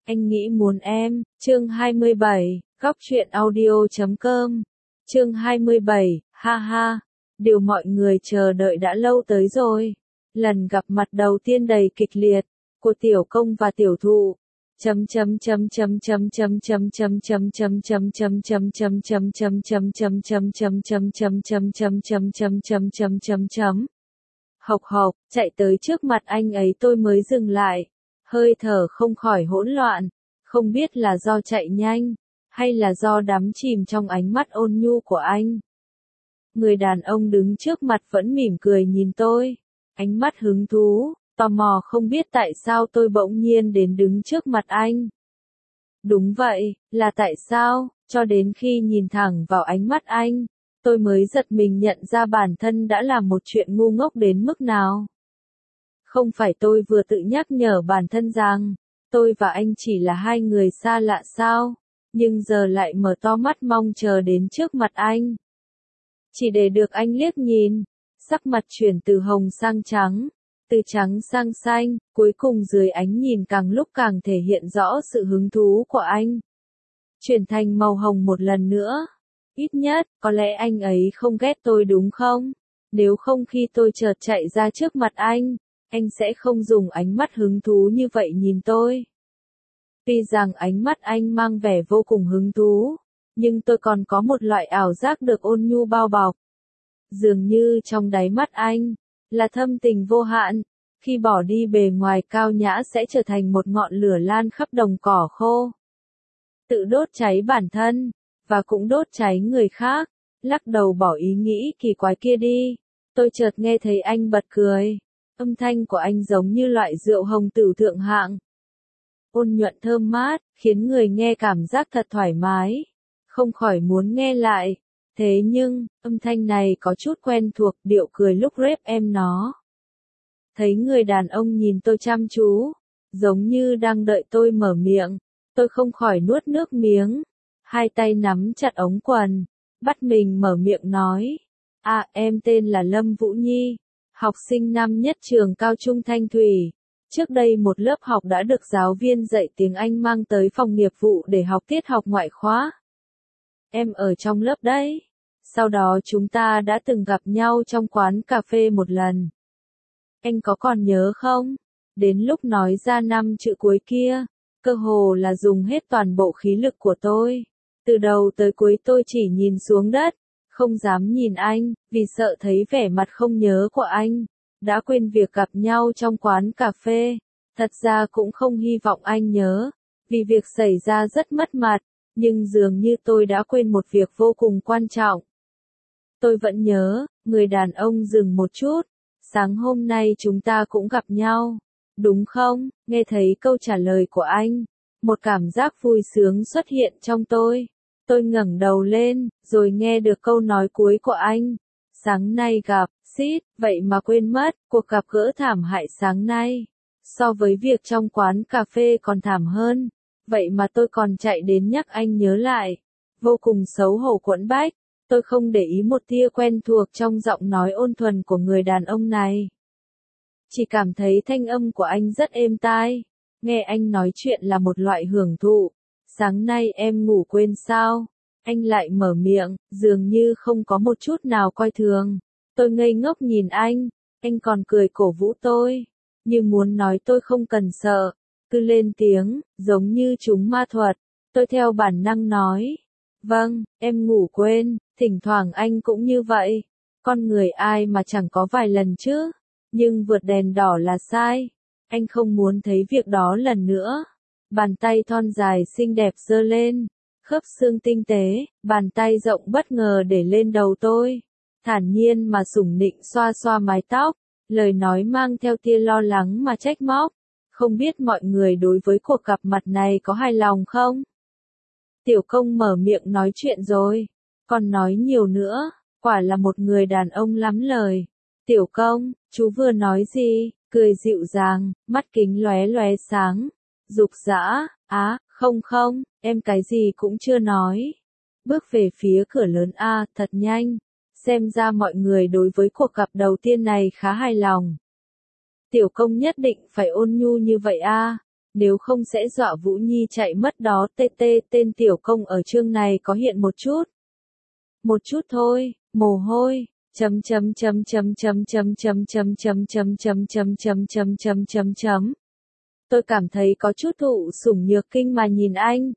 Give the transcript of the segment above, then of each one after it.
Anh nghĩ muốn em, chương 27, góc truyện audio.com, chương 27, ha ha, điều mọi người chờ đợi đã lâu tới rồi. Lần gặp mặt đầu tiên đầy kịch liệt, của tiểu công và tiểu thụ. Hộc hộc, chạy tới trước mặt anh ấy tôi mới dừng lại, hơi thở không khỏi hỗn loạn, không biết là do chạy nhanh, hay là do đắm chìm trong ánh mắt ôn nhu của anh. Người đàn ông đứng trước mặt vẫn mỉm cười nhìn tôi, ánh mắt hứng thú, tò mò không biết tại sao tôi bỗng nhiên đến đứng trước mặt anh. Đúng vậy, là tại sao, cho đến khi nhìn thẳng vào ánh mắt anh, tôi mới giật mình nhận ra bản thân đã làm một chuyện ngu ngốc đến mức nào. Không phải tôi vừa tự nhắc nhở bản thân rằng, tôi và anh chỉ là hai người xa lạ sao, nhưng giờ lại mở to mắt mong chờ đến trước mặt anh. Chỉ để được anh liếc nhìn, sắc mặt chuyển từ hồng sang trắng, từ trắng sang xanh, cuối cùng dưới ánh nhìn càng lúc càng thể hiện rõ sự hứng thú của anh. Chuyển thành màu hồng một lần nữa. Ít nhất, có lẽ anh ấy không ghét tôi đúng không? Nếu không khi tôi chợt chạy ra trước mặt anh sẽ không dùng ánh mắt hứng thú như vậy nhìn tôi. Tuy rằng ánh mắt anh mang vẻ vô cùng hứng thú, nhưng tôi còn có một loại ảo giác được ôn nhu bao bọc. Dường như trong đáy mắt anh, là thâm tình vô hạn, khi bỏ đi bề ngoài cao nhã sẽ trở thành một ngọn lửa lan khắp đồng cỏ khô. Tự đốt cháy bản thân, và cũng đốt cháy người khác, lắc đầu bỏ ý nghĩ kỳ quái kia đi. Tôi chợt nghe thấy anh bật cười, âm thanh của anh giống như loại rượu hồng tửu thượng hạng. Ôn nhuận thơm mát, khiến người nghe cảm giác thật thoải mái, không khỏi muốn nghe lại. Thế nhưng, âm thanh này có chút quen thuộc, điệu cười lúc rep em nó. Thấy người đàn ông nhìn tôi chăm chú, giống như đang đợi tôi mở miệng, tôi không khỏi nuốt nước miếng, hai tay nắm chặt ống quần, bắt mình mở miệng nói. Em tên là Lâm Vũ Nhi, học sinh năm nhất trường cao trung Thanh Thủy. Trước đây một lớp học đã được giáo viên dạy tiếng Anh mang tới phòng nghiệp vụ để học tiết học ngoại khóa. Em ở trong lớp đấy. Sau đó chúng ta đã từng gặp nhau trong quán cà phê một lần. Anh có còn nhớ không? Đến lúc nói ra 5 chữ cuối kia, cơ hồ là dùng hết toàn bộ khí lực của tôi. Từ đầu tới cuối tôi chỉ nhìn xuống đất, không dám nhìn anh, vì sợ thấy vẻ mặt không nhớ của anh. Đã quên việc gặp nhau trong quán cà phê. Thật ra cũng không hy vọng anh nhớ, vì việc xảy ra rất mất mặt, nhưng dường như tôi đã quên một việc vô cùng quan trọng. Tôi vẫn nhớ, người đàn ông dừng một chút. Sáng hôm nay chúng ta cũng gặp nhau, đúng không? Nghe thấy câu trả lời của anh, một cảm giác vui sướng xuất hiện trong tôi. Tôi ngẩng đầu lên, rồi nghe được câu nói cuối của anh. Sáng nay gặp, xít, vậy mà quên mất, cuộc gặp gỡ thảm hại sáng nay. So với việc trong quán cà phê còn thảm hơn, vậy mà tôi còn chạy đến nhắc anh nhớ lại. Vô cùng xấu hổ quẫn bách. Tôi không để ý một tia quen thuộc trong giọng nói ôn thuần của người đàn ông này. Chỉ cảm thấy thanh âm của anh rất êm tai. Nghe anh nói chuyện là một loại hưởng thụ. Sáng nay em ngủ quên sao? Anh lại mở miệng, dường như không có một chút nào coi thường. Tôi ngây ngốc nhìn anh còn cười cổ vũ tôi. Như muốn nói tôi không cần sợ. Cứ lên tiếng, giống như chúng ma thuật. Tôi theo bản năng nói. Vâng, em ngủ quên, thỉnh thoảng anh cũng như vậy. Con người ai mà chẳng có vài lần chứ. Nhưng vượt đèn đỏ là sai. Anh không muốn thấy việc đó lần nữa. Bàn tay thon dài xinh đẹp giơ lên. Khớp xương tinh tế, bàn tay rộng bất ngờ để lên đầu tôi. Thản nhiên mà sủng nịnh xoa xoa mái tóc. Lời nói mang theo tia lo lắng mà trách móc. Không biết mọi người đối với cuộc gặp mặt này có hài lòng không? Tiểu công mở miệng nói chuyện rồi, còn nói nhiều nữa, quả là một người đàn ông lắm lời. Tiểu công, chú vừa nói gì? Cười dịu dàng, mắt kính lóe lóe sáng, dục dã. Không, em cái gì cũng chưa nói. Bước về phía cửa lớn thật nhanh, xem ra mọi người đối với cuộc gặp đầu tiên này khá hài lòng. Tiểu công nhất định phải ôn nhu như vậy nếu không sẽ dọa Vũ Nhi chạy mất đó. TT tên tiểu công ở chương này có hiện một chút. Một chút thôi, mồ hôi. Chấm chấm chấm chấm chấm chấm chấm chấm chấm chấm chấm chấm chấm chấm chấm chấm chấm. Tôi cảm thấy có chút thụ sủng nhược kinh mà nhìn anh.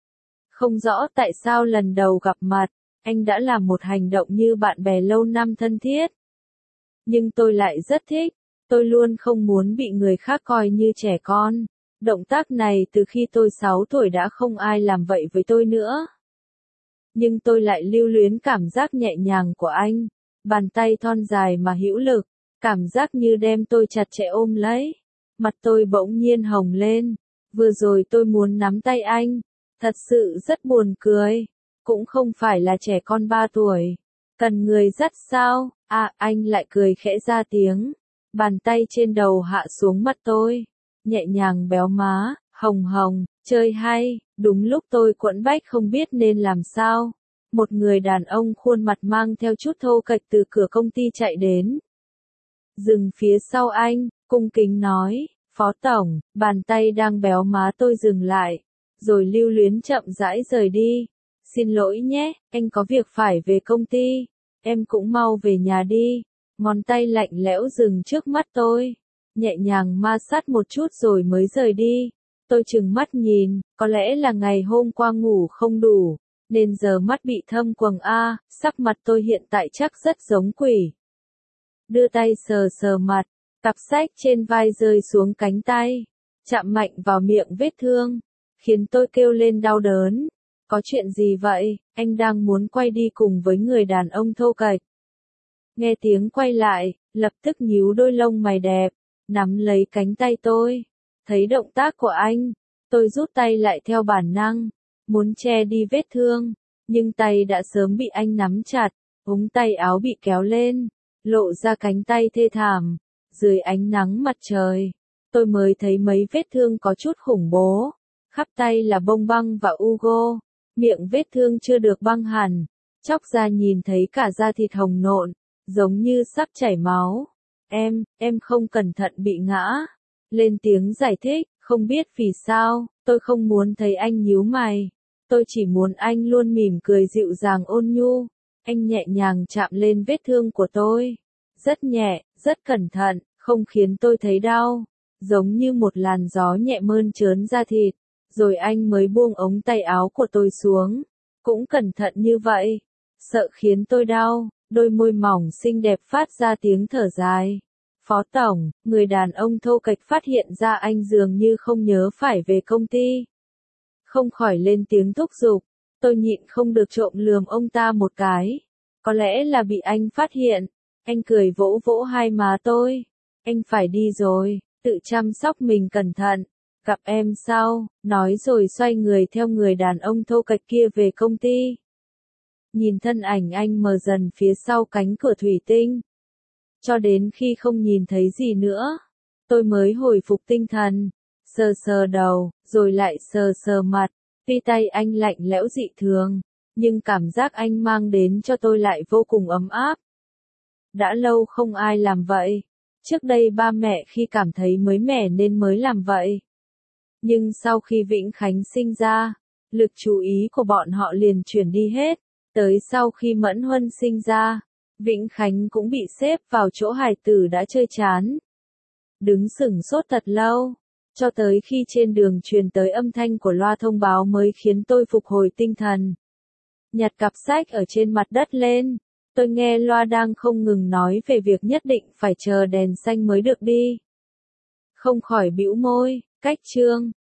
Không rõ tại sao lần đầu gặp mặt, anh đã làm một hành động như bạn bè lâu năm thân thiết. Nhưng tôi lại rất thích, tôi luôn không muốn bị người khác coi như trẻ con. Động tác này từ khi tôi 6 tuổi đã không ai làm vậy với tôi nữa. Nhưng tôi lại lưu luyến cảm giác nhẹ nhàng của anh, bàn tay thon dài mà hữu lực, cảm giác như đem tôi chặt chẽ ôm lấy. Mặt tôi bỗng nhiên hồng lên, vừa rồi tôi muốn nắm tay anh, thật sự rất buồn cười, cũng không phải là trẻ con 3 tuổi, cần người dắt sao, anh lại cười khẽ ra tiếng, bàn tay trên đầu hạ xuống mặt tôi, nhẹ nhàng béo má, hồng hồng, chơi hay, đúng lúc tôi quẫn bách không biết nên làm sao. Một người đàn ông khuôn mặt mang theo chút thô kệch từ cửa công ty chạy đến. Dừng phía sau anh, cung kính nói, Phó Tổng, bàn tay đang béo má tôi dừng lại, rồi lưu luyến chậm rãi rời đi. Xin lỗi nhé, anh có việc phải về công ty, em cũng mau về nhà đi. Ngón tay lạnh lẽo dừng trước mắt tôi, nhẹ nhàng ma sát một chút rồi mới rời đi. Tôi trừng mắt nhìn, có lẽ là ngày hôm qua ngủ không đủ, nên giờ mắt bị thâm quầng sắc mặt tôi hiện tại chắc rất giống quỷ. Đưa tay sờ sờ mặt, cặp sách trên vai rơi xuống cánh tay, chạm mạnh vào miệng vết thương, khiến tôi kêu lên đau đớn. Có chuyện gì vậy? Anh đang muốn quay đi cùng với người đàn ông thô kệch. Nghe tiếng quay lại, lập tức nhíu đôi lông mày đẹp, nắm lấy cánh tay tôi. Thấy động tác của anh, tôi rút tay lại theo bản năng, muốn che đi vết thương, nhưng tay đã sớm bị anh nắm chặt, ống tay áo bị kéo lên, lộ ra cánh tay thê thảm. Dưới ánh nắng mặt trời, tôi mới thấy mấy vết thương có chút khủng bố. Khắp tay là bông băng và Ugo, miệng vết thương chưa được băng hẳn, chóc ra nhìn thấy cả da thịt hồng nộn, giống như sắp chảy máu. Em không cẩn thận bị ngã. Lên tiếng giải thích, không biết vì sao, tôi không muốn thấy anh nhíu mày. Tôi chỉ muốn anh luôn mỉm cười dịu dàng ôn nhu. Anh nhẹ nhàng chạm lên vết thương của tôi. Rất nhẹ, rất cẩn thận, không khiến tôi thấy đau. Giống như một làn gió nhẹ mơn trớn da thịt. Rồi anh mới buông ống tay áo của tôi xuống. Cũng cẩn thận như vậy. Sợ khiến tôi đau, đôi môi mỏng xinh đẹp phát ra tiếng thở dài. Phó Tổng, người đàn ông thô kệch phát hiện ra anh dường như không nhớ phải về công ty. Không khỏi lên tiếng thúc giục, tôi nhịn không được trộm lườm ông ta một cái. Có lẽ là bị anh phát hiện, anh cười vỗ vỗ hai má tôi. Anh phải đi rồi, tự chăm sóc mình cẩn thận, gặp em sau, nói rồi xoay người theo người đàn ông thô kệch kia về công ty. Nhìn thân ảnh anh mờ dần phía sau cánh cửa thủy tinh. Cho đến khi không nhìn thấy gì nữa, tôi mới hồi phục tinh thần, sờ sờ đầu, rồi lại sờ sờ mặt, tuy tay anh lạnh lẽo dị thường, nhưng cảm giác anh mang đến cho tôi lại vô cùng ấm áp. Đã lâu không ai làm vậy, trước đây ba mẹ khi cảm thấy mới mẻ nên mới làm vậy. Nhưng sau khi Vĩnh Khánh sinh ra, lực chú ý của bọn họ liền chuyển đi hết, tới sau khi Mẫn Huân sinh ra. Vĩnh Khánh cũng bị xếp vào chỗ hài tử đã chơi chán. Đứng sửng sốt thật lâu, cho tới khi trên đường truyền tới âm thanh của loa thông báo mới khiến tôi phục hồi tinh thần. Nhặt cặp sách ở trên mặt đất lên, tôi nghe loa đang không ngừng nói về việc nhất định phải chờ đèn xanh mới được đi. Không khỏi bĩu môi, cách chương.